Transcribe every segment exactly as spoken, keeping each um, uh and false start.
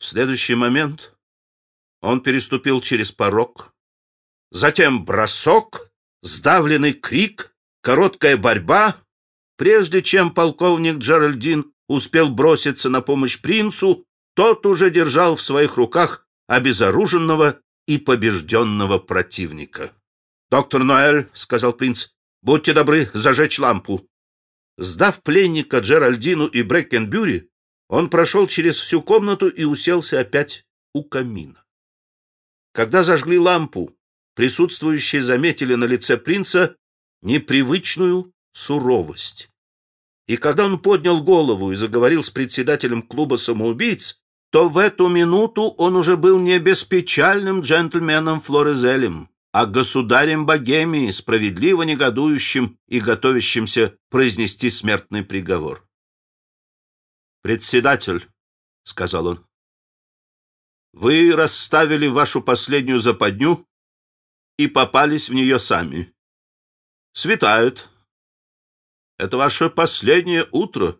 В следующий момент он переступил через порог, затем бросок, сдавленный крик, короткая борьба. Прежде чем полковник Джеральдин успел броситься на помощь принцу, тот уже держал в своих руках обезоруженного и побежденного противника. «Доктор Ноэль», — сказал принц, — «будьте добры зажечь лампу». Сдав пленника Джеральдину и Брэкенбюри, он прошел через всю комнату и уселся опять у камина. Когда зажгли лампу, присутствующие заметили на лице принца непривычную суровость. И когда он поднял голову и заговорил с председателем клуба самоубийц, то в эту минуту он уже был не беспечальным джентльменом Флоризелем, а государем Богемии, справедливо негодующим и готовящимся произнести смертный приговор. «Председатель», — сказал он, — «вы расставили вашу последнюю западню и попались в нее сами. Светает. Это ваше последнее утро.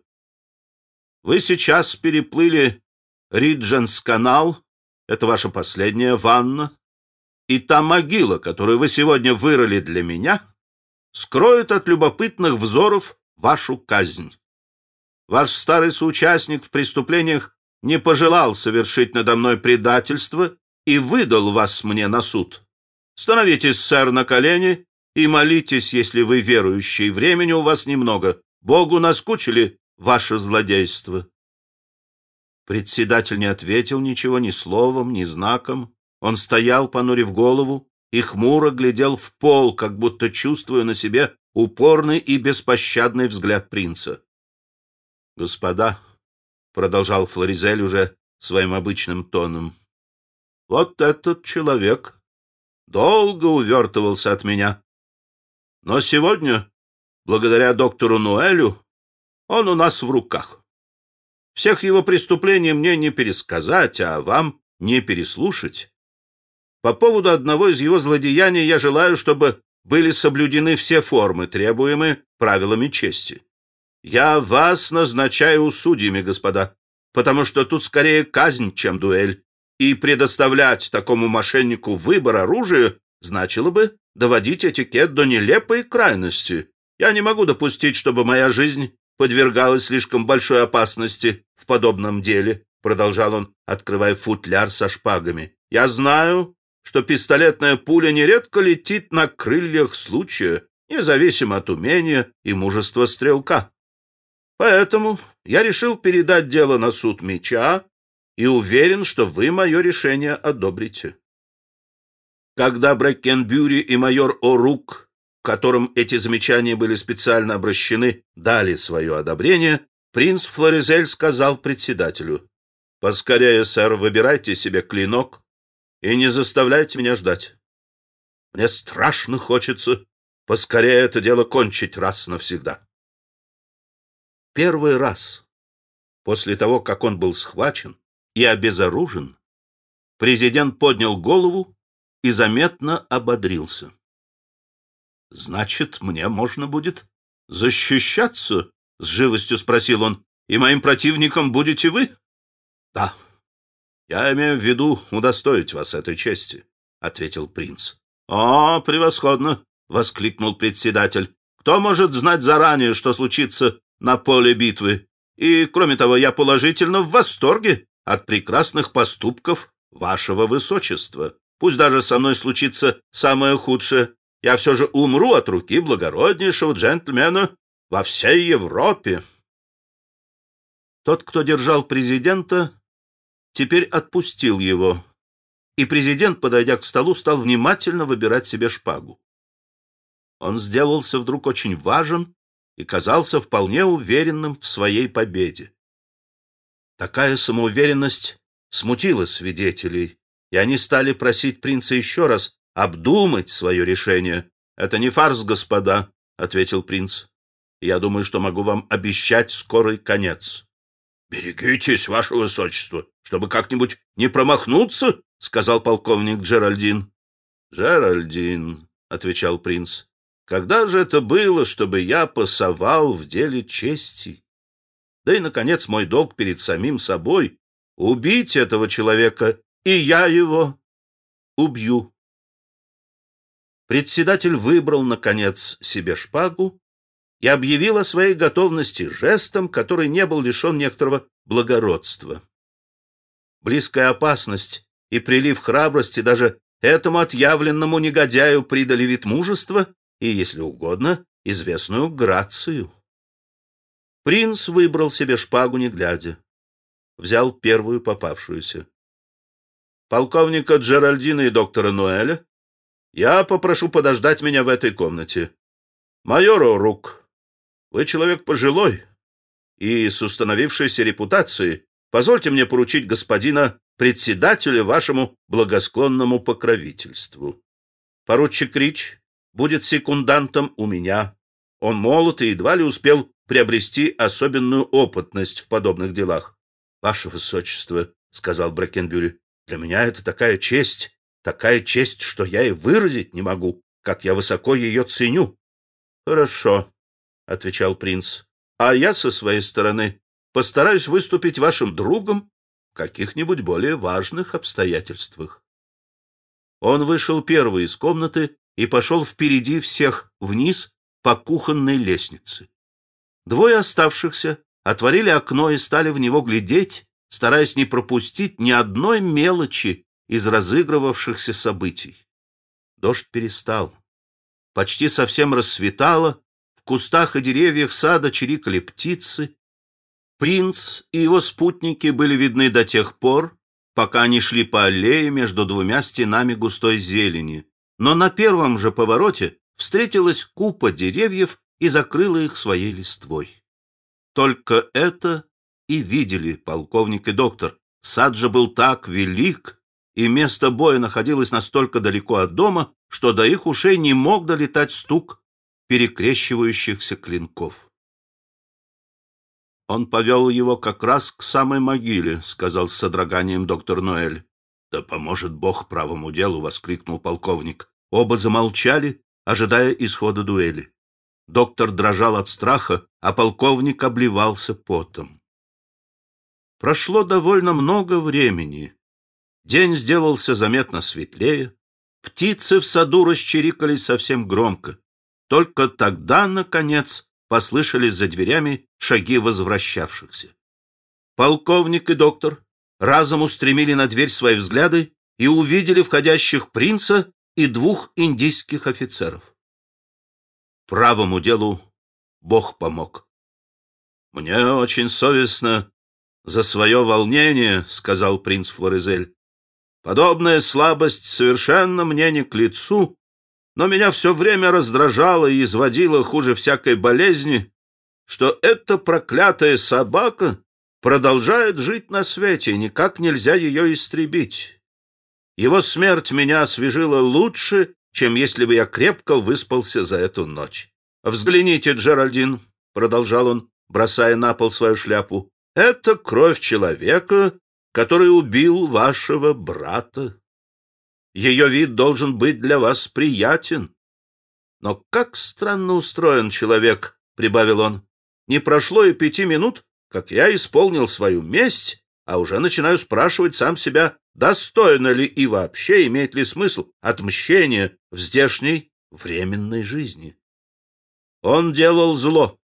Вы сейчас переплыли Ридженс-канал. Это ваша последняя ванна. И та могила, которую вы сегодня вырыли для меня, скроет от любопытных взоров вашу казнь. Ваш старый соучастник в преступлениях не пожелал совершить надо мной предательство и выдал вас мне на суд. Становитесь, сэр, на колени и молитесь, если вы верующий. Времени у вас немного. Богу наскучили ваше злодейство». Председатель не ответил ничего ни словом, ни знаком. Он стоял, понурив голову, и хмуро глядел в пол, как будто чувствуя на себе упорный и беспощадный взгляд принца. «Господа», — продолжал Флоризель уже своим обычным тоном, — «вот этот человек долго увертывался от меня. Но сегодня, благодаря доктору Ноэлю, он у нас в руках. Всех его преступлений мне не пересказать, а вам не переслушать. По поводу одного из его злодеяний я желаю, чтобы были соблюдены все формы, требуемые правилами чести. Я вас назначаю судьями, господа, потому что тут скорее казнь, чем дуэль, и предоставлять такому мошеннику выбор оружия значило бы доводить этикет до нелепой крайности. Я не могу допустить, чтобы моя жизнь подвергалась слишком большой опасности в подобном деле, продолжал он, открывая футляр со шпагами. Я знаю, что пистолетная пуля нередко летит на крыльях случая, независимо от умения и мужества стрелка. Поэтому я решил передать дело на суд меча и уверен, что вы мое решение одобрите. Когда Брэкенбюри и майор О'Рук, к которым эти замечания были специально обращены, дали свое одобрение, принц Флоризель сказал председателю: «Поскорее, сэр, выбирайте себе клинок и не заставляйте меня ждать. Мне страшно хочется поскорее это дело кончить раз навсегда». Первый раз после того, как он был схвачен и обезоружен, президент поднял голову и заметно ободрился. «Значит, мне можно будет защищаться?» — с живостью спросил он. «И моим противником будете вы?» «Да, я имею в виду удостоить вас этой чести», — ответил принц. «О, превосходно!» — воскликнул председатель. «Кто может знать заранее, что случится на поле битвы? И, кроме того, я положительно в восторге от прекрасных поступков вашего высочества. Пусть даже со мной случится самое худшее, я все же умру от руки благороднейшего джентльмена во всей Европе». Тот, кто держал президента, теперь отпустил его, и президент, подойдя к столу, стал внимательно выбирать себе шпагу. Он сделался вдруг очень важен и казался вполне уверенным в своей победе. Такая самоуверенность смутила свидетелей, и они стали просить принца еще раз обдумать свое решение. «Это не фарс, господа», — ответил принц. «Я думаю, что могу вам обещать скорый конец». «Берегитесь, ваше высочество, чтобы как-нибудь не промахнуться», — сказал полковник Джеральдин. «Джеральдин», — отвечал принц, — «когда же это было, чтобы я пасовал в деле чести? Да и, наконец, мой долг перед самим собой убить этого человека, и я его убью. Председатель выбрал, наконец, себе шпагу и объявил о своей готовности жестом, который не был лишен некоторого благородства. Близкая опасность и прилив храбрости даже этому отъявленному негодяю придали вид мужества и, если угодно, известную грацию. Принц выбрал себе шпагу, не глядя. Взял первую попавшуюся. Полковника Джеральдина и доктора Ноэля я попрошу подождать меня в этой комнате. Майор О'Рук, вы человек пожилой и с установившейся репутацией. Позвольте мне поручить господина председателя вашему благосклонному покровительству. Поручик Рич будет секундантом у меня. Он молод и едва ли успел приобрести особенную опытность в подобных делах. — Ваше Высочество, — сказал Брэкенбюри, — для меня это такая честь, такая честь, что я и выразить не могу, как я высоко ее ценю. — Хорошо, — отвечал принц, — а я со своей стороны постараюсь выступить вашим другом в каких-нибудь более важных обстоятельствах. Он вышел первый из комнаты и пошел впереди всех вниз по кухонной лестнице. Двое оставшихся отворили окно и стали в него глядеть, стараясь не пропустить ни одной мелочи из разыгрывавшихся событий. Дождь перестал. Почти совсем рассветало, в кустах и деревьях сада чирикали птицы. Принц и его спутники были видны до тех пор, пока они шли по аллее между двумя стенами густой зелени, но на первом же повороте встретилась купа деревьев и закрыла их своей листвой. Только это и видели полковник и доктор. Сад же был так велик, и место боя находилось настолько далеко от дома, что до их ушей не мог долетать стук перекрещивающихся клинков. «Он повел его как раз к самой могиле», — сказал с содроганием доктор Ноэль. «Да поможет Бог правому делу», — воскликнул полковник. Оба замолчали, ожидая исхода дуэли. Доктор дрожал от страха, а полковник обливался потом. Прошло довольно много времени. День сделался заметно светлее. Птицы в саду расчирикались совсем громко. Только тогда, наконец, послышались за дверями шаги возвращавшихся. Полковник и доктор разом устремили на дверь свои взгляды и увидели входящих принца и двух индийских офицеров. Правому делу Бог помог. — Мне очень совестно за свое волнение, — сказал принц Флоризель. — Подобная слабость совершенно мне не к лицу, но меня все время раздражало и изводило хуже всякой болезни, что эта проклятая собака продолжает жить на свете, и никак нельзя ее истребить. Его смерть меня освежила лучше, чем если бы я крепко выспался за эту ночь. «Взгляните, Джеральдин», — продолжал он, бросая на пол свою шляпу, — «это кровь человека, который убил вашего брата. Ее вид должен быть для вас приятен. Но как странно устроен человек», — прибавил он. «Не прошло и пяти минут, как я исполнил свою месть, а уже начинаю спрашивать сам себя, достойно ли и вообще имеет ли смысл отмщение в здешней временной жизни. Он делал зло.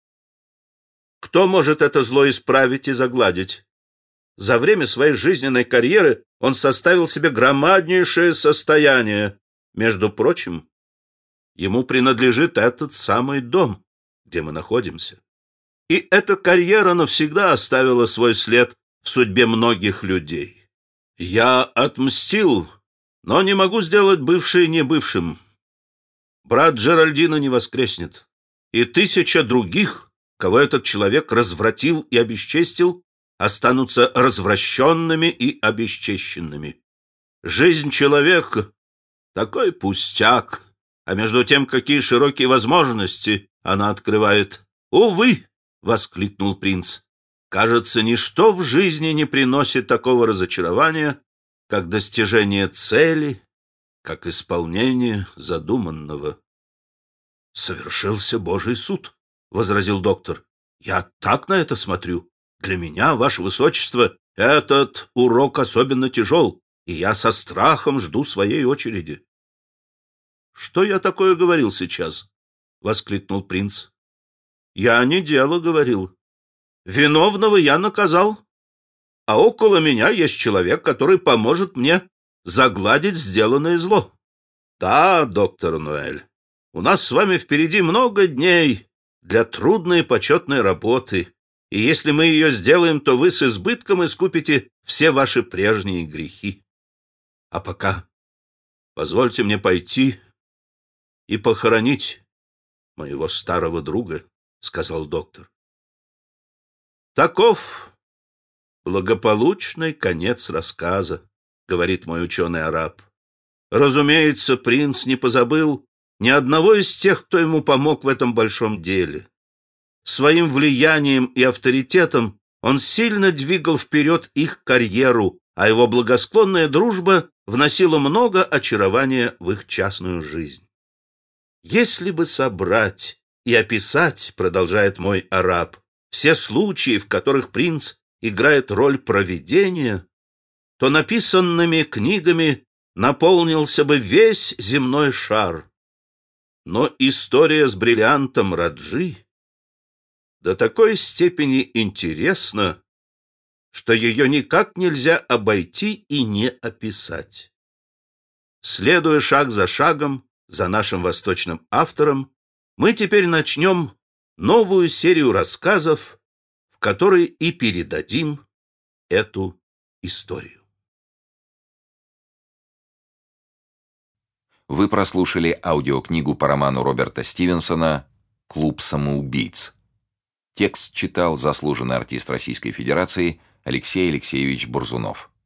Кто может это зло исправить и загладить? За время своей жизненной карьеры он составил себе громаднейшее состояние. Между прочим, ему принадлежит этот самый дом, где мы находимся. И эта карьера навсегда оставила свой след в судьбе многих людей. Я отмстил, но не могу сделать бывшее небывшим. Брат Джеральдина не воскреснет, и тысяча других, кого этот человек развратил и обесчестил, останутся развращенными и обесчещенными. Жизнь человека — такой пустяк, а между тем какие широкие возможности она открывает. «Увы!» — воскликнул принц. «Кажется, ничто в жизни не приносит такого разочарования, как достижение цели, как исполнение задуманного». «Совершился Божий суд», — возразил доктор. «Я так на это смотрю. Для меня, ваше высочество, Этот урок особенно тяжел, и я со страхом жду своей очереди. — Что я такое говорил сейчас? — воскликнул принц. — Я не дело говорил. Виновного я наказал, а около меня есть человек, который поможет мне загладить сделанное зло. Да, доктор Нуэль, у нас с вами впереди много дней для трудной и почетной работы, и если мы ее сделаем, то вы с избытком искупите все ваши прежние грехи. А пока позвольте мне пойти и похоронить моего старого друга, — сказал доктор. Таков благополучный конец рассказа, — говорит мой ученый-араб. Разумеется, принц не позабыл ни одного из тех, кто ему помог в этом большом деле. Своим влиянием и авторитетом он сильно двигал вперед их карьеру, а его благосклонная дружба вносила много очарования в их частную жизнь. Если бы собрать и описать, продолжает мой араб, все случаи, в которых принц играет роль провидения, то написанными книгами наполнился бы весь земной шар. Но история с бриллиантом Раджи до такой степени интересна, что ее никак нельзя обойти и не описать. Следуя шаг за шагом за нашим восточным автором, мы теперь начнем новую серию рассказов, в которой и передадим эту историю. Вы прослушали аудиокнигу по роману Роберта Стивенсона «Клуб самоубийц». Текст читал заслуженный артист Российской Федерации Алексей Алексеевич Бурзунов.